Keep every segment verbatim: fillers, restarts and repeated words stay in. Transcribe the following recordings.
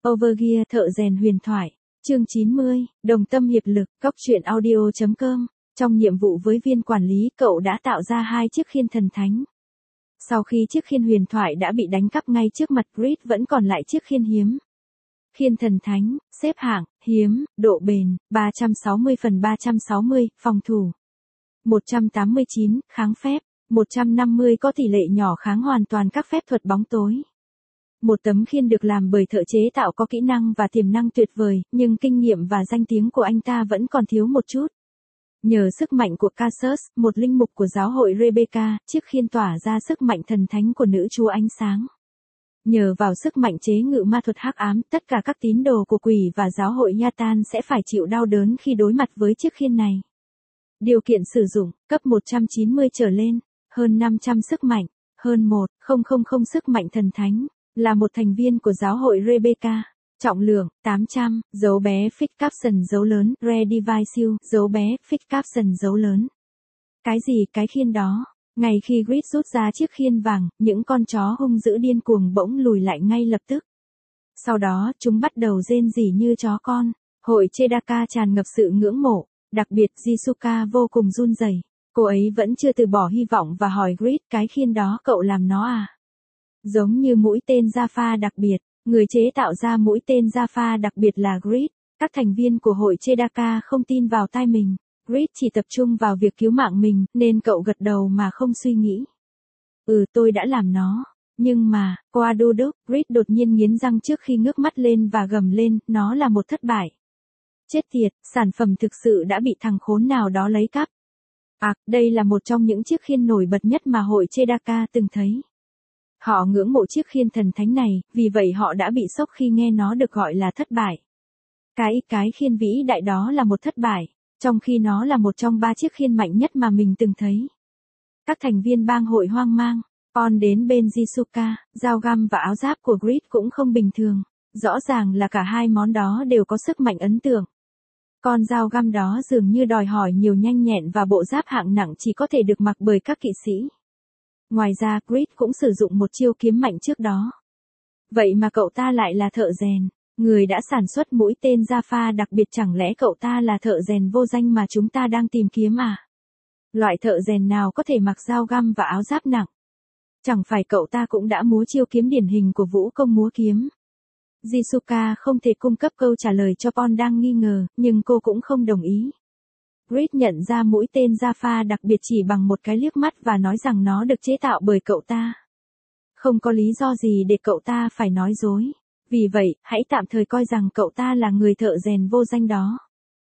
Overgear thợ rèn huyền thoại. Chương chín mươi, đồng tâm hiệp lực, góc truyện audio chấm com. Trong nhiệm vụ với viên quản lý, cậu đã tạo ra hai chiếc khiên thần thánh. Sau khi chiếc khiên huyền thoại đã bị đánh cắp ngay trước mặt, Grid vẫn còn lại chiếc khiên hiếm. Khiên thần thánh, xếp hạng, hiếm, độ bền, ba trăm sáu mươi phần ba trăm sáu mươi, phòng thủ. một trăm tám mươi chín, kháng phép, một trăm năm mươi có tỷ lệ nhỏ kháng hoàn toàn các phép thuật bóng tối. Một tấm khiên được làm bởi thợ chế tạo có kỹ năng và tiềm năng tuyệt vời, nhưng kinh nghiệm và danh tiếng của anh ta vẫn còn thiếu một chút. Nhờ sức mạnh của Casus, một linh mục của giáo hội Rebecca, chiếc khiên tỏa ra sức mạnh thần thánh của nữ chúa ánh sáng. Nhờ vào sức mạnh chế ngự ma thuật hắc ám, tất cả các tín đồ của quỷ và giáo hội Yatan sẽ phải chịu đau đớn khi đối mặt với chiếc khiên này. Điều kiện sử dụng, cấp một trăm chín mươi trở lên, hơn năm trăm sức mạnh, hơn một nghìn sức mạnh thần thánh, là một thành viên của giáo hội Rebecca. Trọng lượng, tám trăm, dấu bé Fix Capson dấu lớn, Redivisiu, dấu bé Fix Capson dấu lớn. Cái gì cái khiên đó? Ngay khi Grid rút ra chiếc khiên vàng, những con chó hung dữ điên cuồng bỗng lùi lại ngay lập tức. Sau đó, chúng bắt đầu rên rỉ như chó con. Hội Chedaka tràn ngập sự ngưỡng mộ, đặc biệt Jisuka vô cùng run rẩy. Cô ấy vẫn chưa từ bỏ hy vọng và hỏi Grid, cái khiên đó cậu làm nó à? Giống như mũi tên Jaffa đặc biệt, người chế tạo ra mũi tên Jaffa đặc biệt là Grid. Các thành viên của hội Chedaka không tin vào tai mình. Grid chỉ tập trung vào việc cứu mạng mình, nên cậu gật đầu mà không suy nghĩ. Ừ, tôi đã làm nó. Nhưng mà, qua đô đốc, Grid đột nhiên nghiến răng trước khi ngước mắt lên và gầm lên, nó là một thất bại. Chết tiệt, sản phẩm thực sự đã bị thằng khốn nào đó lấy cắp. À, đây là một trong những chiếc khiên nổi bật nhất mà hội Chedaka từng thấy. Họ ngưỡng mộ chiếc khiên thần thánh này, vì vậy họ đã bị sốc khi nghe nó được gọi là thất bại. Cái, cái khiên vĩ đại đó là một thất bại, trong khi nó là một trong ba chiếc khiên mạnh nhất mà mình từng thấy. Các thành viên bang hội hoang mang, On đến bên Jisuka, dao găm và áo giáp của Grid cũng không bình thường. Rõ ràng là cả hai món đó đều có sức mạnh ấn tượng. Con dao găm đó dường như đòi hỏi nhiều nhanh nhẹn và bộ giáp hạng nặng chỉ có thể được mặc bởi các kỵ sĩ. Ngoài ra, Grid cũng sử dụng một chiêu kiếm mạnh trước đó. Vậy mà cậu ta lại là thợ rèn, người đã sản xuất mũi tên Jaffa đặc biệt, chẳng lẽ cậu ta là thợ rèn vô danh mà chúng ta đang tìm kiếm à? Loại thợ rèn nào có thể mặc dao găm và áo giáp nặng? Chẳng phải cậu ta cũng đã múa chiêu kiếm điển hình của vũ công múa kiếm? Jisuka không thể cung cấp câu trả lời cho Pon đang nghi ngờ, nhưng cô cũng không đồng ý. Grid nhận ra mũi tên Jaffa đặc biệt chỉ bằng một cái liếc mắt và nói rằng nó được chế tạo bởi cậu ta. Không có lý do gì để cậu ta phải nói dối. Vì vậy, hãy tạm thời coi rằng cậu ta là người thợ rèn vô danh đó.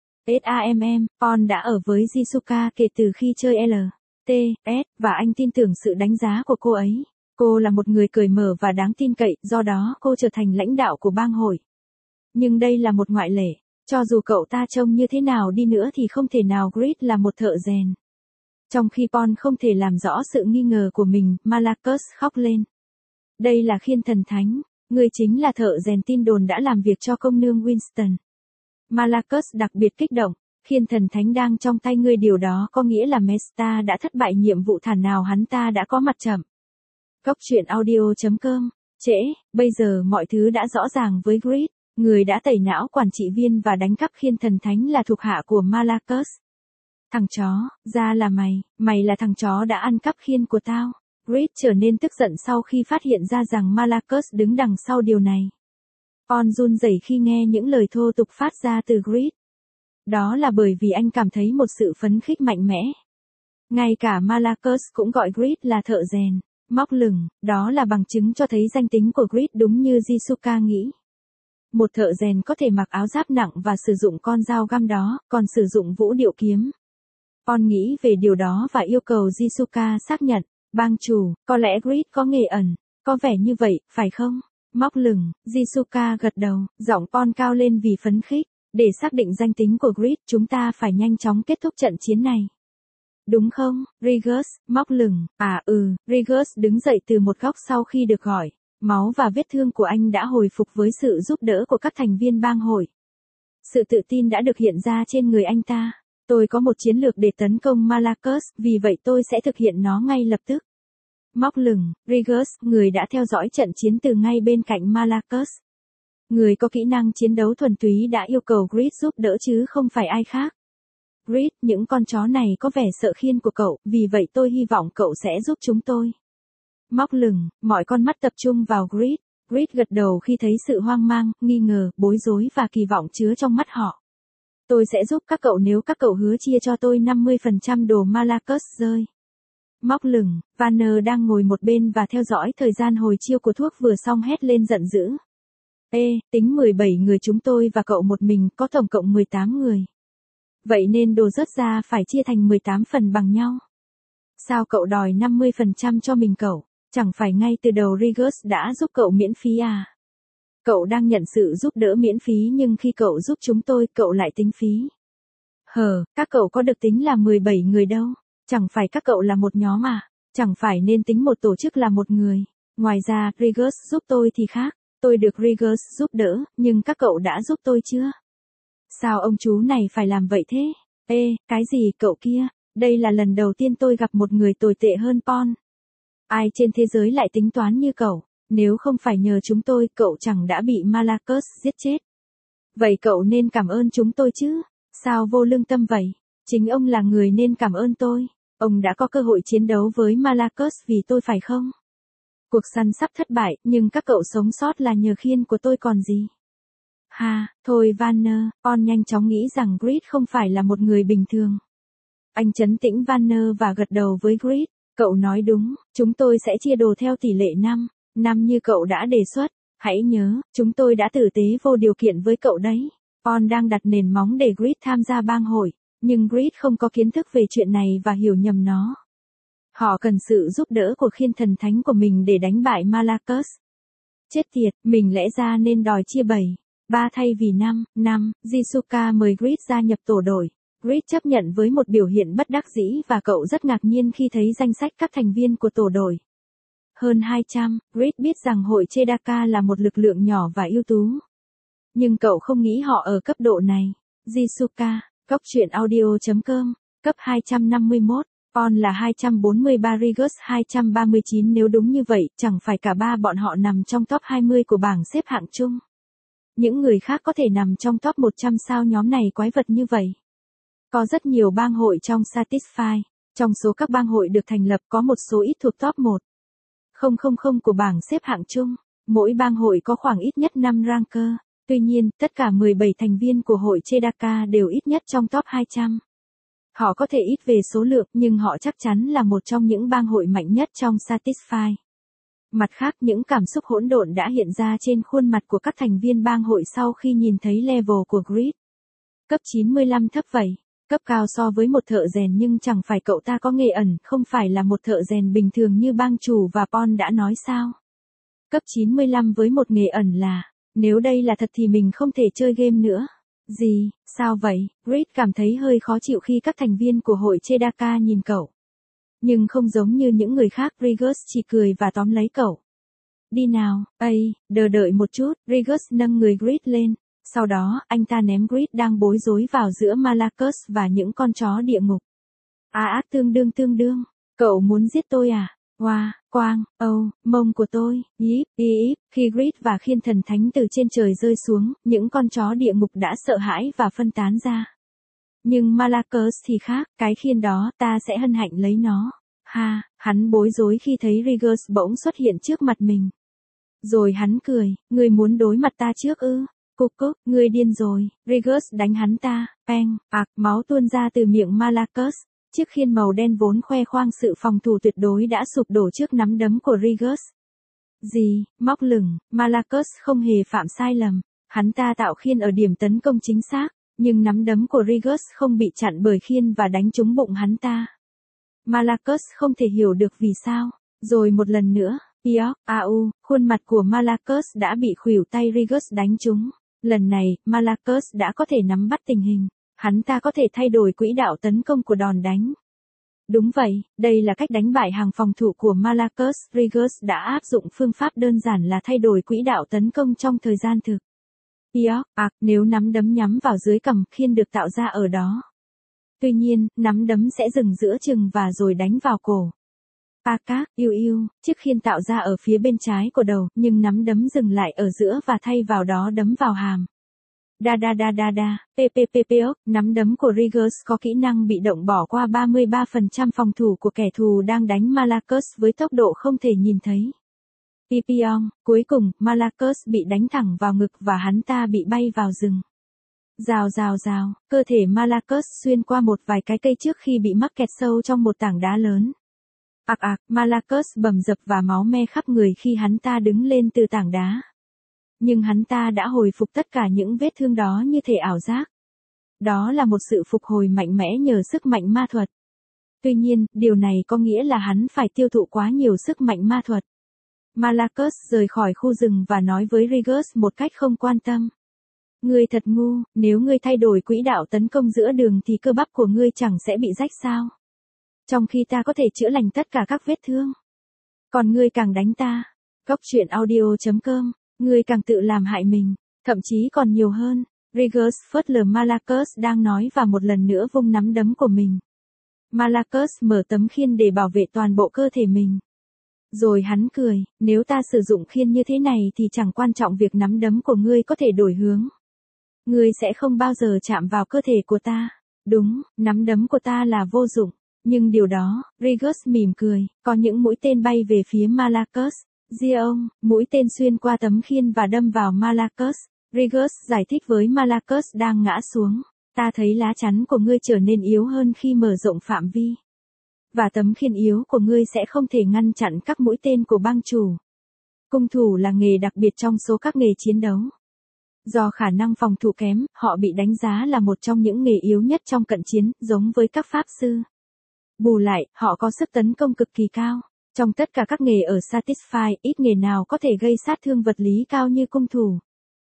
SAMM, Pon đã ở với Jisuka kể từ khi chơi L T S, và anh tin tưởng sự đánh giá của cô ấy. Cô là một người cởi mở và đáng tin cậy, do đó cô trở thành lãnh đạo của bang hội. Nhưng đây là một ngoại lệ. Cho dù cậu ta trông như thế nào đi nữa thì không thể nào Grid là một thợ rèn. Trong khi Pon không thể làm rõ sự nghi ngờ của mình, Malacus khóc lên. Đây là khiên thần thánh, người chính là thợ rèn tin đồn đã làm việc cho công nương Winston. Malacus đặc biệt kích động, khiên thần thánh đang trong tay ngươi, điều đó có nghĩa là Mesta đã thất bại nhiệm vụ, thản nào hắn ta đã có mặt chậm. Góc truyện audio chấm com. Trễ, bây giờ mọi thứ đã rõ ràng với Grid. Người đã tẩy não quản trị viên và đánh cắp khiên thần thánh là thuộc hạ của Malacus. Thằng chó, ra là mày, mày là thằng chó đã ăn cắp khiên của tao. Grid trở nên tức giận sau khi phát hiện ra rằng Malacus đứng đằng sau điều này. On run rẩy khi nghe những lời thô tục phát ra từ Grid. Đó là bởi vì anh cảm thấy một sự phấn khích mạnh mẽ. Ngay cả Malacus cũng gọi Grid là thợ rèn, móc lửng, đó là bằng chứng cho thấy danh tính của Grid đúng như Jisuka nghĩ. Một thợ rèn có thể mặc áo giáp nặng và sử dụng con dao găm đó, còn sử dụng vũ điệu kiếm. On nghĩ về điều đó và yêu cầu Jisuka xác nhận. Bang chủ, có lẽ Grid có nghề ẩn, có vẻ như vậy, phải không? Móc lửng, Jisuka gật đầu, giọng Pon cao lên vì phấn khích. Để xác định danh tính của Grid, chúng ta phải nhanh chóng kết thúc trận chiến này. Đúng không, Rigus? Móc lửng, à ừ, Rigus đứng dậy từ một góc sau khi được gọi. Máu và vết thương của anh đã hồi phục với sự giúp đỡ của các thành viên bang hội. Sự tự tin đã được hiện ra trên người anh ta. Tôi có một chiến lược để tấn công Malacus, vì vậy tôi sẽ thực hiện nó ngay lập tức. Móc lửng, Rigus, người đã theo dõi trận chiến từ ngay bên cạnh Malacus. Người có kỹ năng chiến đấu thuần túy đã yêu cầu Grid giúp đỡ chứ không phải ai khác. Grid, những con chó này có vẻ sợ khiên của cậu, vì vậy tôi hy vọng cậu sẽ giúp chúng tôi. Móc lửng, mọi con mắt tập trung vào Grid. Grid gật đầu khi thấy sự hoang mang, nghi ngờ, bối rối và kỳ vọng chứa trong mắt họ. Tôi sẽ giúp các cậu nếu các cậu hứa chia cho tôi năm mươi phần trăm đồ Malakus rơi. Móc lửng, Vanner đang ngồi một bên và theo dõi thời gian hồi chiêu của thuốc vừa xong hét lên giận dữ. Ê, tính mười bảy người chúng tôi và cậu một mình có tổng cộng mười tám người. Vậy nên đồ rớt ra phải chia thành mười tám phần bằng nhau. Sao cậu đòi năm mươi phần trăm cho mình cậu? Chẳng phải ngay từ đầu Rigus đã giúp cậu miễn phí à? Cậu đang nhận sự giúp đỡ miễn phí nhưng khi cậu giúp chúng tôi cậu lại tính phí. Hờ, các cậu có được tính là mười bảy người đâu. Chẳng phải các cậu là một nhóm à? Chẳng phải nên tính một tổ chức là một người. Ngoài ra, Rigus giúp tôi thì khác. Tôi được Rigus giúp đỡ, nhưng các cậu đã giúp tôi chưa? Sao ông chú này phải làm vậy thế? Ê, cái gì cậu kia? Đây là lần đầu tiên tôi gặp một người tồi tệ hơn Pon. Ai trên thế giới lại tính toán như cậu? Nếu không phải nhờ chúng tôi, cậu chẳng đã bị Malakus giết chết. Vậy cậu nên cảm ơn chúng tôi chứ? Sao vô lương tâm vậy? Chính ông là người nên cảm ơn tôi. Ông đã có cơ hội chiến đấu với Malakus vì tôi phải không? Cuộc săn sắp thất bại, nhưng các cậu sống sót là nhờ khiên của tôi còn gì? Ha, thôi Vanner, Pon nhanh chóng nghĩ rằng Grid không phải là một người bình thường. Anh trấn tĩnh Vanner và gật đầu với Grid. Cậu nói đúng, chúng tôi sẽ chia đồ theo tỷ lệ năm, năm như cậu đã đề xuất. Hãy nhớ, chúng tôi đã tử tế vô điều kiện với cậu đấy. Pon đang đặt nền móng để Grid tham gia bang hội, nhưng Grid không có kiến thức về chuyện này và hiểu nhầm nó. Họ cần sự giúp đỡ của khiên thần thánh của mình để đánh bại Malakus. Chết tiệt, mình lẽ ra nên đòi chia bảy, ba thay vì năm, năm, Jisuka mời Grid gia nhập tổ đội. Grid chấp nhận với một biểu hiện bất đắc dĩ và cậu rất ngạc nhiên khi thấy danh sách các thành viên của tổ đội. Hơn hai trăm, Grid biết rằng hội Chedaka là một lực lượng nhỏ và ưu tú. Nhưng cậu không nghĩ họ ở cấp độ này. Jisuka, Cốc truyện audio chấm com, cấp hai trăm năm mươi mốt, Pon là hai trăm bốn mươi ba, Rigus hai trăm ba mươi chín. Nếu đúng như vậy, chẳng phải cả ba bọn họ nằm trong top hai mươi của bảng xếp hạng chung. Những người khác có thể nằm trong top một trăm sao nhóm này quái vật như vậy. Có rất nhiều bang hội trong Satisfy. Trong số các bang hội được thành lập có một số ít thuộc top một nghìn của bảng xếp hạng chung. Mỗi bang hội có khoảng ít nhất năm ranker. Tuy nhiên, tất cả mười bảy thành viên của hội Chedaka đều ít nhất trong top hai trăm. Họ có thể ít về số lượng nhưng họ chắc chắn là một trong những bang hội mạnh nhất trong Satisfy. Mặt khác, những cảm xúc hỗn độn đã hiện ra trên khuôn mặt của các thành viên bang hội sau khi nhìn thấy level của Grid. Cấp chín mươi lăm thấp vậy. Cấp cao so với một thợ rèn nhưng chẳng phải cậu ta có nghề ẩn, không phải là một thợ rèn bình thường như bang chủ và Pon đã nói sao. Cấp chín mươi lăm với một nghề ẩn là, nếu đây là thật thì mình không thể chơi game nữa. Gì, sao vậy? Grid cảm thấy hơi khó chịu khi các thành viên của hội Chedaka nhìn cậu. Nhưng không giống như những người khác, Rigus chỉ cười và tóm lấy cậu. Đi nào, ây, đợi đợi một chút, Rigus nâng người Grid lên. Sau đó, anh ta ném Grid đang bối rối vào giữa Malakus và những con chó địa ngục. À ác tương đương tương đương, cậu muốn giết tôi à? Wow, quang, âu, oh, mông của tôi, yíp, yíp, khi Grid và khiên thần thánh từ trên trời rơi xuống, những con chó địa ngục đã sợ hãi và phân tán ra. Nhưng Malakus thì khác, cái khiên đó, ta sẽ hân hạnh lấy nó. Ha, hắn bối rối khi thấy Rigus bỗng xuất hiện trước mặt mình. Rồi hắn cười, ngươi muốn đối mặt ta trước ư? Cục cốc, ngươi điên rồi, Rigus đánh hắn ta, peng, ạc, máu tuôn ra từ miệng Malakus. Chiếc khiên màu đen vốn khoe khoang sự phòng thủ tuyệt đối đã sụp đổ trước nắm đấm của Rigus. Gì, móc lửng, Malakus không hề phạm sai lầm. Hắn ta tạo khiên ở điểm tấn công chính xác, nhưng nắm đấm của Rigus không bị chặn bởi khiên và đánh trúng bụng hắn ta. Malakus không thể hiểu được vì sao. Rồi một lần nữa, Iok, au, khuôn mặt của Malakus đã bị khuỷu tay Rigus đánh trúng. Lần này, Malakus đã có thể nắm bắt tình hình. Hắn ta có thể thay đổi quỹ đạo tấn công của đòn đánh. Đúng vậy, đây là cách đánh bại hàng phòng thủ của Malakus. Rigus đã áp dụng phương pháp đơn giản là thay đổi quỹ đạo tấn công trong thời gian thực. Iok, ạc, nếu nắm đấm nhắm vào dưới cằm, khiên được tạo ra ở đó. Tuy nhiên, nắm đấm sẽ dừng giữa chừng và rồi đánh vào cổ. A các, yêu yêu, chiếc khiên tạo ra ở phía bên trái của đầu, nhưng nắm đấm dừng lại ở giữa và thay vào đó đấm vào hàm. Da da da da da, ppppop, nắm đấm của Riggers có kỹ năng bị động bỏ qua ba mươi ba phần trăm phòng thủ của kẻ thù đang đánh Malakus với tốc độ không thể nhìn thấy. Pipiong, cuối cùng, Malakus bị đánh thẳng vào ngực và hắn ta bị bay vào rừng. Rào rào rào, cơ thể Malakus xuyên qua một vài cái cây trước khi bị mắc kẹt sâu trong một tảng đá lớn. Ạc ạc, Malakus bầm dập và máu me khắp người khi hắn ta đứng lên từ tảng đá. Nhưng hắn ta đã hồi phục tất cả những vết thương đó như thể ảo giác. Đó là một sự phục hồi mạnh mẽ nhờ sức mạnh ma thuật. Tuy nhiên, điều này có nghĩa là hắn phải tiêu thụ quá nhiều sức mạnh ma thuật. Malakus rời khỏi khu rừng và nói với Riggers một cách không quan tâm. Ngươi thật ngu, nếu ngươi thay đổi quỹ đạo tấn công giữa đường thì cơ bắp của ngươi chẳng sẽ bị rách sao? Trong khi ta có thể chữa lành tất cả các vết thương. Còn ngươi càng đánh ta. Góc truyện audio chấm com, ngươi càng tự làm hại mình, thậm chí còn nhiều hơn. Riggers phớt lờ Malakus đang nói và một lần nữa vung nắm đấm của mình. Malakus mở tấm khiên để bảo vệ toàn bộ cơ thể mình. Rồi hắn cười, nếu ta sử dụng khiên như thế này thì chẳng quan trọng việc nắm đấm của ngươi có thể đổi hướng. Ngươi sẽ không bao giờ chạm vào cơ thể của ta. Đúng, nắm đấm của ta là vô dụng. Nhưng điều đó, Riggers mỉm cười, có những mũi tên bay về phía Malakus. Gideon, mũi tên xuyên qua tấm khiên và đâm vào Malakus. Riggers giải thích với Malakus đang ngã xuống. Ta thấy lá chắn của ngươi trở nên yếu hơn khi mở rộng phạm vi. Và tấm khiên yếu của ngươi sẽ không thể ngăn chặn các mũi tên của bang chủ. Cung thủ là nghề đặc biệt trong số các nghề chiến đấu. Do khả năng phòng thủ kém, họ bị đánh giá là một trong những nghề yếu nhất trong cận chiến, giống với các pháp sư. Bù lại, họ có sức tấn công cực kỳ cao. Trong tất cả các nghề ở Satisfy, ít nghề nào có thể gây sát thương vật lý cao như cung thủ.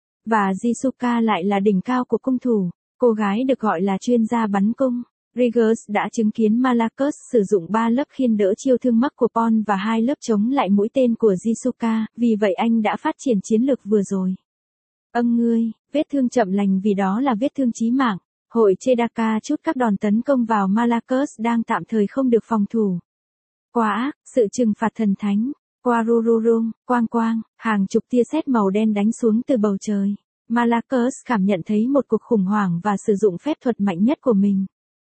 Và Jisuka lại là đỉnh cao của cung thủ. Cô gái được gọi là chuyên gia bắn cung. Riggers đã chứng kiến Malakus sử dụng ba lớp khiên đỡ chiêu thương mắc của Pon và hai lớp chống lại mũi tên của Jisuka, vì vậy anh đã phát triển chiến lược vừa rồi. Âng ngươi, vết thương chậm lành vì đó là vết thương chí mạng. Hội Chedaka chút các đòn tấn công vào Malakus đang tạm thời không được phòng thủ. Quá ác, sự trừng phạt thần thánh. Quarururung, quang quang, hàng chục tia sét màu đen đánh xuống từ bầu trời. Malakus cảm nhận thấy một cuộc khủng hoảng và sử dụng phép thuật mạnh nhất của mình.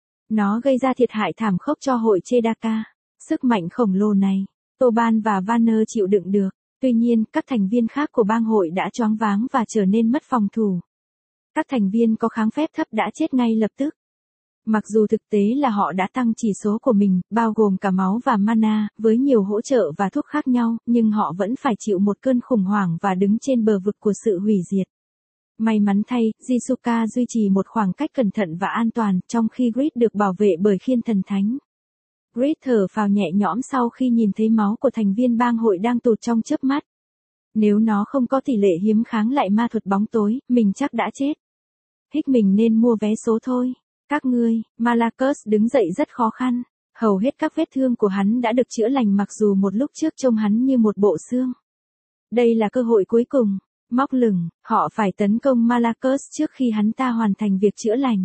Nó gây ra thiệt hại thảm khốc cho hội Chedaka. Sức mạnh khổng lồ này, Toban và Vanner chịu đựng được. Tuy nhiên, các thành viên khác của bang hội đã choáng váng và trở nên mất phòng thủ. Các thành viên có kháng phép thấp đã chết ngay lập tức. Mặc dù thực tế là họ đã tăng chỉ số của mình, bao gồm cả máu và mana, với nhiều hỗ trợ và thuốc khác nhau, nhưng họ vẫn phải chịu một cơn khủng hoảng và đứng trên bờ vực của sự hủy diệt. May mắn thay, Jisuka duy trì một khoảng cách cẩn thận và an toàn, trong khi Grid được bảo vệ bởi khiên thần thánh. Grid thở phào nhẹ nhõm sau khi nhìn thấy máu của thành viên bang hội đang tụt trong chớp mắt. Nếu nó không có tỷ lệ hiếm kháng lại ma thuật bóng tối, mình chắc đã chết. Hích mình nên mua vé số thôi. Các ngươi, Malakus đứng dậy rất khó khăn. Hầu hết các vết thương của hắn đã được chữa lành mặc dù một lúc trước trông hắn như một bộ xương. Đây là cơ hội cuối cùng. Móc lửng, họ phải tấn công Malakus trước khi hắn ta hoàn thành việc chữa lành.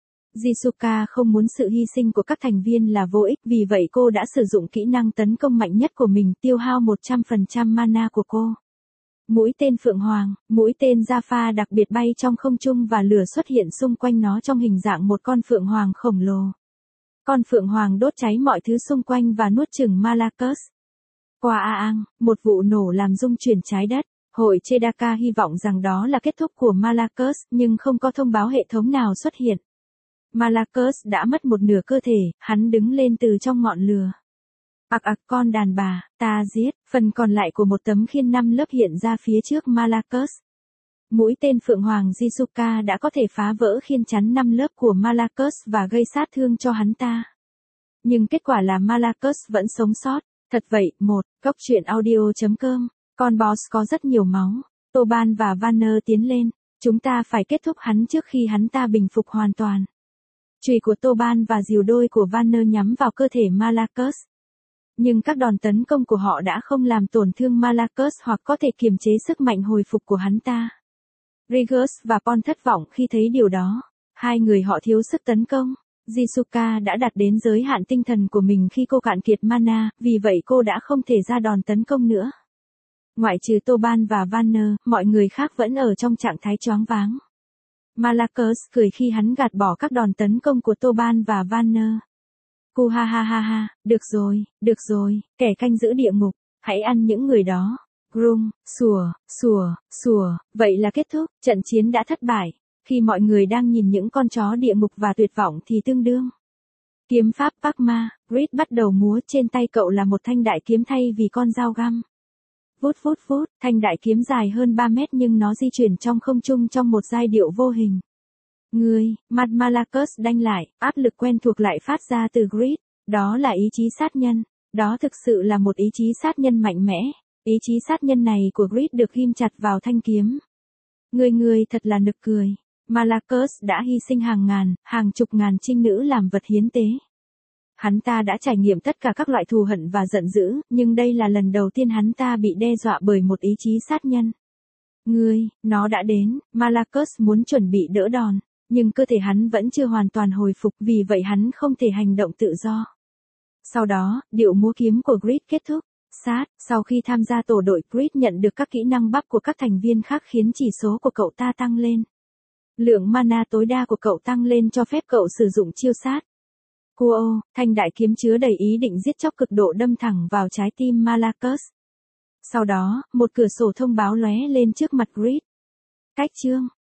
Jisuka không muốn sự hy sinh của các thành viên là vô ích, vì vậy cô đã sử dụng kỹ năng tấn công mạnh nhất của mình, tiêu hao một trăm phần trăm mana của cô. Mũi tên Phượng Hoàng, mũi tên Jaffa đặc biệt bay trong không trung và lửa xuất hiện xung quanh nó trong hình dạng một con Phượng Hoàng khổng lồ. Con Phượng Hoàng đốt cháy mọi thứ xung quanh và nuốt chửng Malakus. Qua a ang, một vụ nổ làm rung chuyển trái đất. Hội Chedaka hy vọng rằng đó là kết thúc của Malakus, nhưng không có thông báo hệ thống nào xuất hiện. Malakus đã mất một nửa cơ thể, hắn đứng lên từ trong ngọn lửa. Ặc ặc con đàn bà, ta giết, phần còn lại của một tấm khiên năm lớp hiện ra phía trước Malakus. Mũi tên Phượng Hoàng Jisuka đã có thể phá vỡ khiên chắn năm lớp của Malakus và gây sát thương cho hắn ta. Nhưng kết quả là Malakus vẫn sống sót. Thật vậy, một, góc truyện audio chấm com. Con boss có rất nhiều máu. Toban và Vanner tiến lên. Chúng ta phải kết thúc hắn trước khi hắn ta bình phục hoàn toàn. Chùy của Toban và rìu đôi của Vanner nhắm vào cơ thể Malakus. Nhưng các đòn tấn công của họ đã không làm tổn thương Malakus hoặc có thể kiềm chế sức mạnh hồi phục của hắn ta. Riggers và Pon thất vọng khi thấy điều đó. Hai người họ thiếu sức tấn công. Jisuka đã đạt đến giới hạn tinh thần của mình khi cô cạn kiệt mana, vì vậy cô đã không thể ra đòn tấn công nữa. Ngoại trừ Toban và Vanner, mọi người khác vẫn ở trong trạng thái choáng váng. Malakus cười khi hắn gạt bỏ các đòn tấn công của Toban và Vanner. Cu ha ha ha ha, được rồi, được rồi, kẻ canh giữ địa ngục, hãy ăn những người đó. Grum, sủa, sủa, sủa, vậy là kết thúc, trận chiến đã thất bại. Khi mọi người đang nhìn những con chó địa ngục và tuyệt vọng thì tương đương. Kiếm pháp Pakma, Grid bắt đầu múa, trên tay cậu là một thanh đại kiếm thay vì con dao găm. Vút vút vút, thanh đại kiếm dài hơn ba mét nhưng nó di chuyển trong không trung trong một giai điệu vô hình. Ngươi, mặt Malakus đanh lại, áp lực quen thuộc lại phát ra từ Grid, đó là ý chí sát nhân, đó thực sự là một ý chí sát nhân mạnh mẽ, ý chí sát nhân này của Grid được ghim chặt vào thanh kiếm. Ngươi ngươi thật là nực cười. Malakus đã hy sinh hàng ngàn, hàng chục ngàn trinh nữ làm vật hiến tế. Hắn ta đã trải nghiệm tất cả các loại thù hận và giận dữ, nhưng đây là lần đầu tiên hắn ta bị đe dọa bởi một ý chí sát nhân. Ngươi, nó đã đến, Malakus muốn chuẩn bị đỡ đòn, nhưng cơ thể hắn vẫn chưa hoàn toàn hồi phục, vì vậy hắn không thể hành động tự do. Sau đó, điệu múa kiếm của Grid kết thúc. Sát, sau khi tham gia tổ đội, Grid nhận được các kỹ năng buff của các thành viên khác khiến chỉ số của cậu ta tăng lên. Lượng mana tối đa của cậu tăng lên cho phép cậu sử dụng chiêu sát. Kuo, thanh đại kiếm chứa đầy ý định giết chóc cực độ đâm thẳng vào trái tim Malakus. Sau đó, một cửa sổ thông báo lóe lên trước mặt Grid. Cách chương